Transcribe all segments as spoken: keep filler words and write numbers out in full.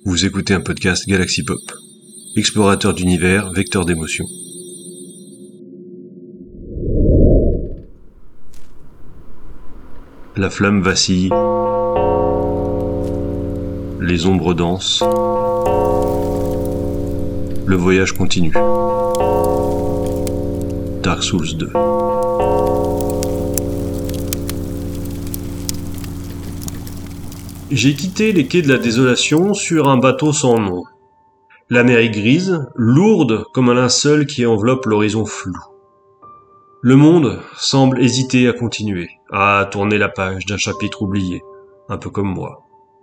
Vous écoutez un podcast Galaxy Pop, explorateur d'univers, vecteur d'émotions. La flamme vacille, les ombres dansent, le voyage continue. Dark Souls deux. J'ai quitté les quais de la désolation sur un bateau sans nom. La mer est grise, lourde comme un linceul qui enveloppe l'horizon flou. Le monde semble hésiter à continuer, à tourner la page d'un chapitre oublié, un peu comme moi.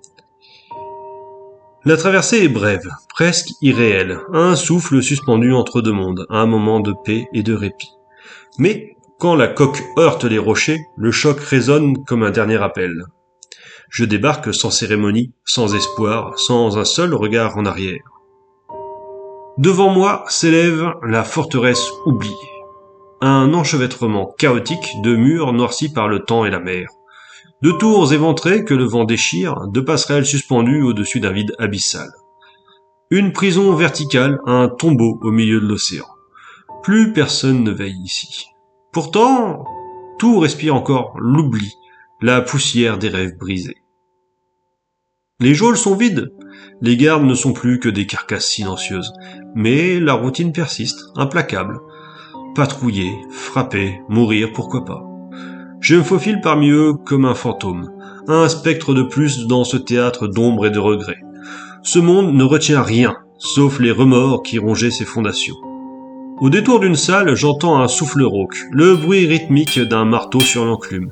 La traversée est brève, presque irréelle, un souffle suspendu entre deux mondes, un moment de paix et de répit. Mais quand la coque heurte les rochers, le choc résonne comme un dernier appel. Je débarque sans cérémonie, sans espoir, sans un seul regard en arrière. Devant moi s'élève la forteresse oubliée. Un enchevêtrement chaotique de murs noircis par le temps et la mer. De tours éventrées que le vent déchire, de passerelles suspendues au-dessus d'un vide abyssal. Une prison verticale, un tombeau au milieu de l'océan. Plus personne ne veille ici. Pourtant, tout respire encore l'oubli, la poussière des rêves brisés. Les geôles sont vides, les gardes ne sont plus que des carcasses silencieuses, mais la routine persiste, implacable. Patrouiller, frapper, mourir, pourquoi pas. Je me faufile parmi eux comme un fantôme, un spectre de plus dans ce théâtre d'ombre et de regrets. Ce monde ne retient rien, sauf les remords qui rongeaient ses fondations. Au détour d'une salle, j'entends un souffle rauque, le bruit rythmique d'un marteau sur l'enclume.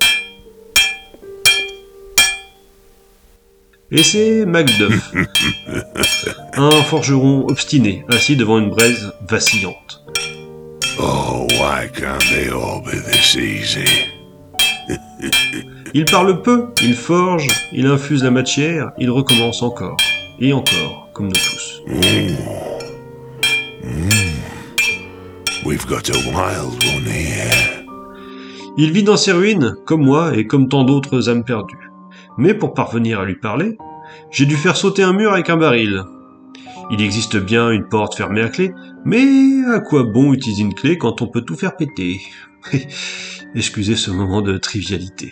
Et c'est Macduff, un forgeron obstiné, assis devant une braise vacillante. Oh, why can't they all be this easy? Il parle peu, il forge, il infuse la matière, il recommence encore, et encore, comme nous tous. Mm. Mm. We've got a wild one here. Il vit dans ses ruines, comme moi et comme tant d'autres âmes perdues. Mais pour parvenir à lui parler, j'ai dû faire sauter un mur avec un baril. Il existe bien une porte fermée à clé, mais à quoi bon utiliser une clé quand on peut tout faire péter? Excusez ce moment de trivialité.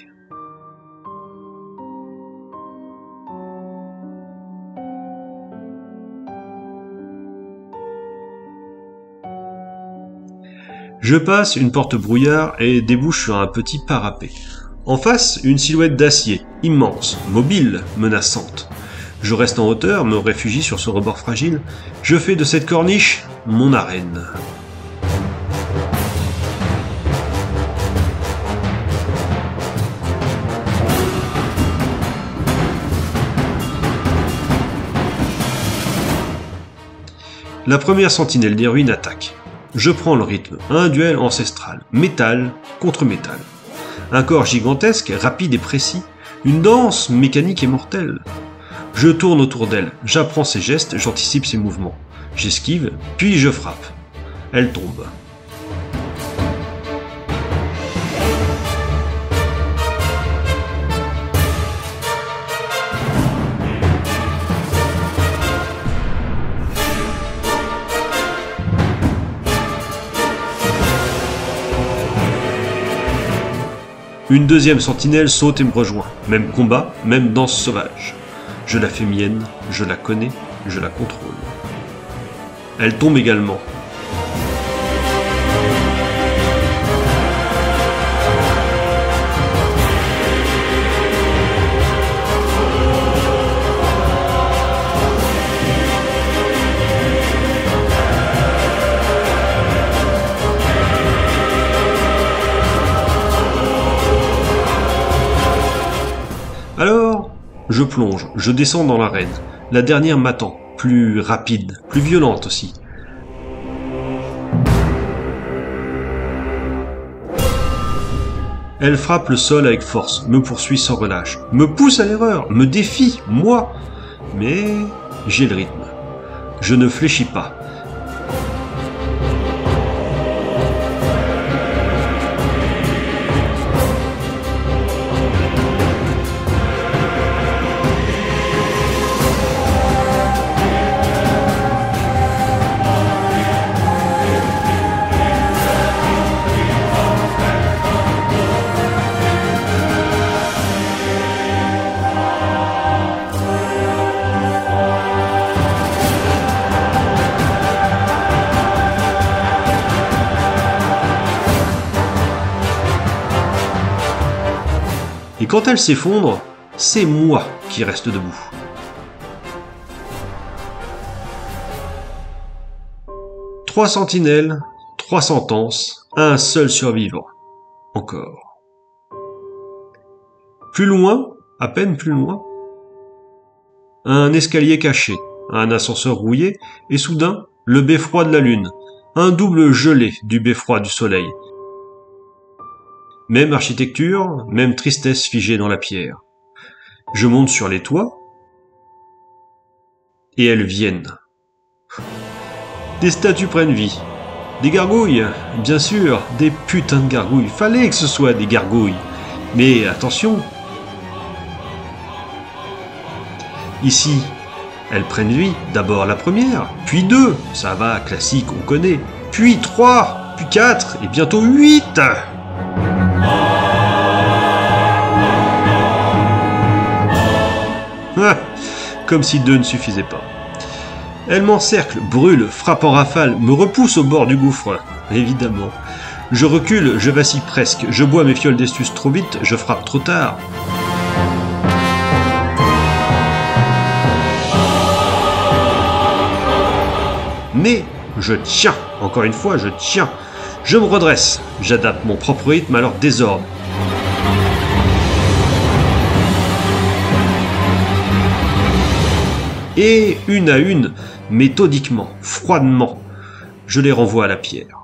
Je passe une porte brouillard et débouche sur un petit parapet. En face, une silhouette d'acier, immense, mobile, menaçante. Je reste en hauteur, me réfugie sur ce rebord fragile. Je fais de cette corniche mon arène. La première sentinelle des ruines attaque. Je prends le rythme, un duel ancestral, métal contre métal. Un corps gigantesque, rapide et précis, une danse mécanique et mortelle. Je tourne autour d'elle, j'apprends ses gestes, j'anticipe ses mouvements. J'esquive, puis je frappe. Elle tombe. Une deuxième sentinelle saute et me rejoint. Même combat, même danse sauvage. Je la fais mienne, je la connais, je la contrôle. Elle tombe également. Alors, je plonge, je descends dans l'arène. La dernière m'attend, plus rapide, plus violente aussi. Elle frappe le sol avec force, me poursuit sans relâche, me pousse à l'erreur, me défie, moi. Mais j'ai le rythme. Je ne fléchis pas. quand elle s'effondre, c'est moi qui reste debout. Trois sentinelles, trois sentences, un seul survivant. Encore. Plus loin, à peine plus loin, un escalier caché, un ascenseur rouillé, et soudain, le beffroi de la lune, un double gelé du beffroi du soleil. Même architecture, même tristesse figée dans la pierre. Je monte sur les toits, et elles viennent. Des statues prennent vie. Des gargouilles, bien sûr, des putains de gargouilles. Fallait que ce soit des gargouilles. Mais attention. Ici, elles prennent vie. D'abord la première, puis deux. Ça va, classique, on connaît. Puis trois, puis quatre, et bientôt huit. Ah, comme si deux ne suffisaient pas. Elle m'encercle, brûle, frappe en rafale, me repousse au bord du gouffre. Évidemment. Je recule, je vacille presque, je bois mes fioles d'estus trop vite, je frappe trop tard. Mais je tiens, encore une fois, je tiens. Je me redresse, j'adapte mon propre rythme à leur désordre. Et une à une, méthodiquement, froidement, je les renvoie à la pierre.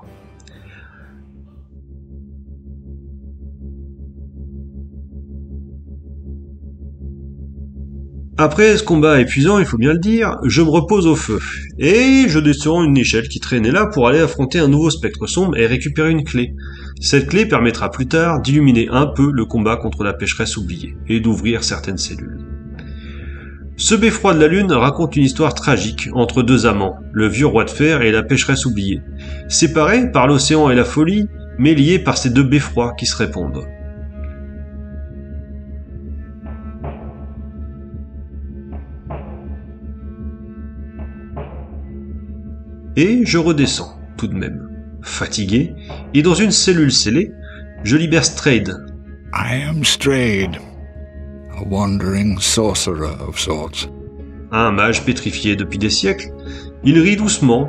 Après ce combat épuisant, il faut bien le dire, je me repose au feu, et je descends une échelle qui traînait là pour aller affronter un nouveau spectre sombre et récupérer une clé. Cette clé permettra plus tard d'illuminer un peu le combat contre la pécheresse oubliée, et d'ouvrir certaines cellules. Ce beffroi de la lune raconte une histoire tragique entre deux amants, le vieux roi de fer et la pécheresse oubliée, séparés par l'océan et la folie, mais liés par ces deux beffrois qui se répondent. Et je redescends, tout de même, fatigué, et dans une cellule scellée, je libère Strayed. I am Strayed, a wandering sorcerer of sorts. Un mage pétrifié depuis des siècles, il rit doucement.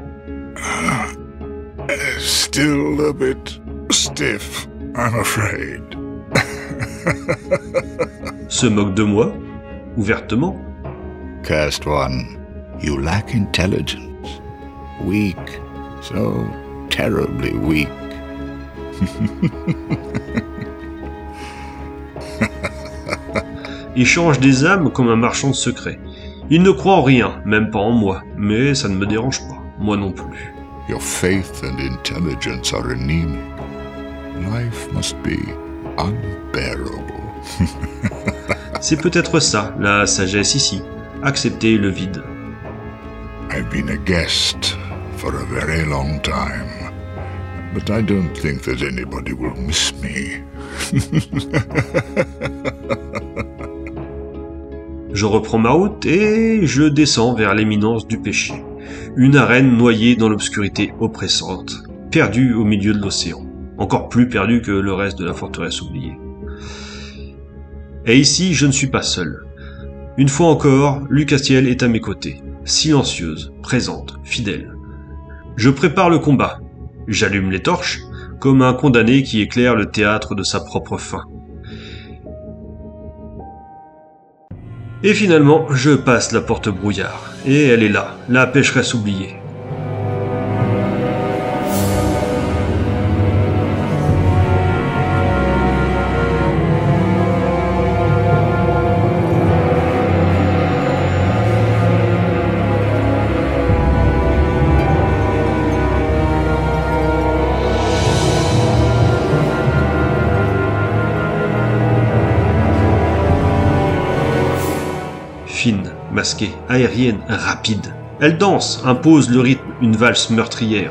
Still a bit stiff, I'm afraid. Se moque de moi, ouvertement. Cursed one, you lack intelligence. Weak, so terribly weak. Il change des âmes comme un marchand de secrets. Il ne croit en rien, même pas en moi, mais ça ne me dérange pas, moi non plus. Your faith and intelligence are anemic. Life must be unbearable. C'est peut-être ça, la sagesse ici, accepter le vide. I've been a guest for a very long time, but I don't think that anybody will miss me. Je reprends ma route et je descends vers l'éminence du péché. Une arène noyée dans l'obscurité oppressante, perdue au milieu de l'océan, encore plus perdue que le reste de la forteresse oubliée. Et ici, je ne suis pas seul. Une fois encore, Lucastiel est à mes côtés, silencieuse, présente, fidèle. Je prépare le combat. J'allume les torches, comme un condamné qui éclaire le théâtre de sa propre fin. Et finalement, je passe la porte brouillard, et elle est là, la pécheresse oubliée. Fine, masquée, aérienne, rapide. Elle danse, impose le rythme, une valse meurtrière.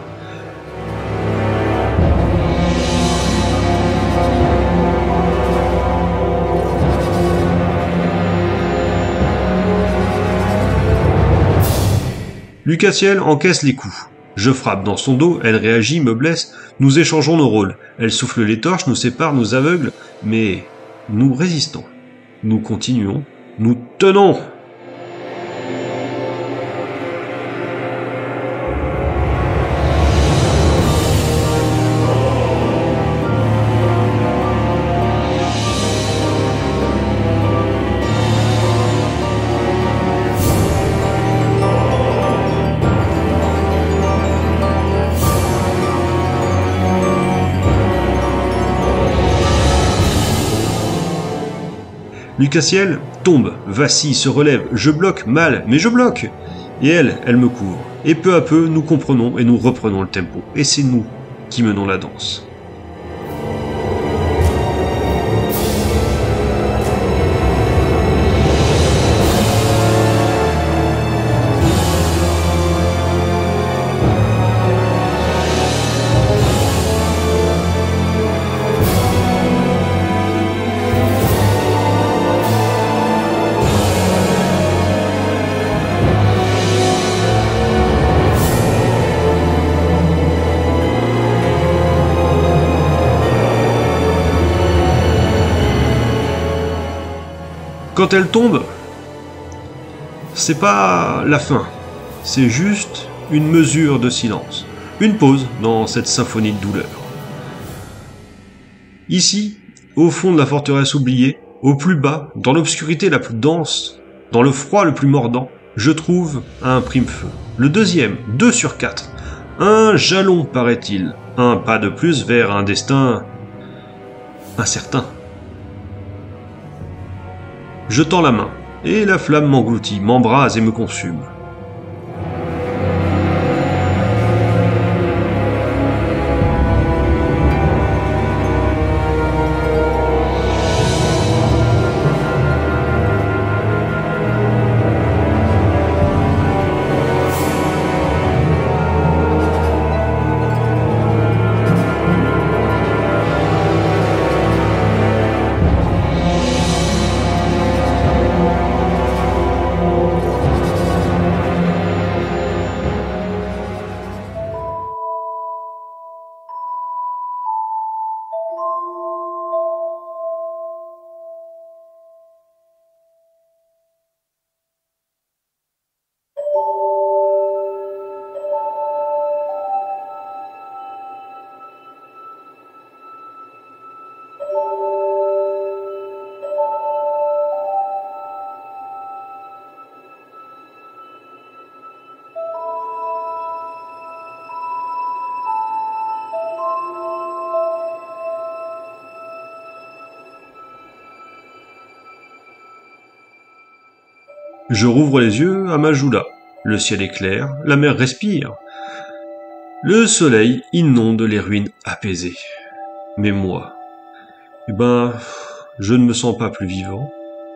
Lucastiel encaisse les coups. Je frappe dans son dos, elle réagit, me blesse, nous échangeons nos rôles. Elle souffle les torches, nous sépare, nous aveugle, mais nous résistons. Nous continuons, nous tenons. Lucasiel tombe, vacille, se relève, je bloque mal, mais je bloque. Et elle, elle me couvre. Et peu à peu, nous comprenons et nous reprenons le tempo. Et c'est nous qui menons la danse. Quand elle tombe, c'est pas la fin, c'est juste une mesure de silence, une pause dans cette symphonie de douleur. Ici, au fond de la forteresse oubliée, au plus bas, dans l'obscurité la plus dense, dans le froid le plus mordant, je trouve un prime-feu. Le deuxième, deux sur quatre. Un jalon, paraît-il, un pas de plus vers un destin incertain. Je tends la main, et la flamme m'engloutit, m'embrase et me consume. Je rouvre les yeux à Majula. Le ciel est clair, la mer respire. Le soleil inonde les ruines apaisées. Mais moi, eh ben, je ne me sens pas plus vivant,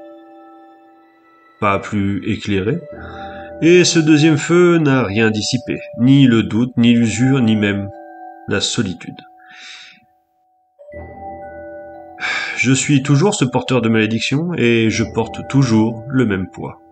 pas plus éclairé. Et ce deuxième feu n'a rien dissipé, ni le doute, ni l'usure, ni même la solitude. Je suis toujours ce porteur de malédiction et je porte toujours le même poids.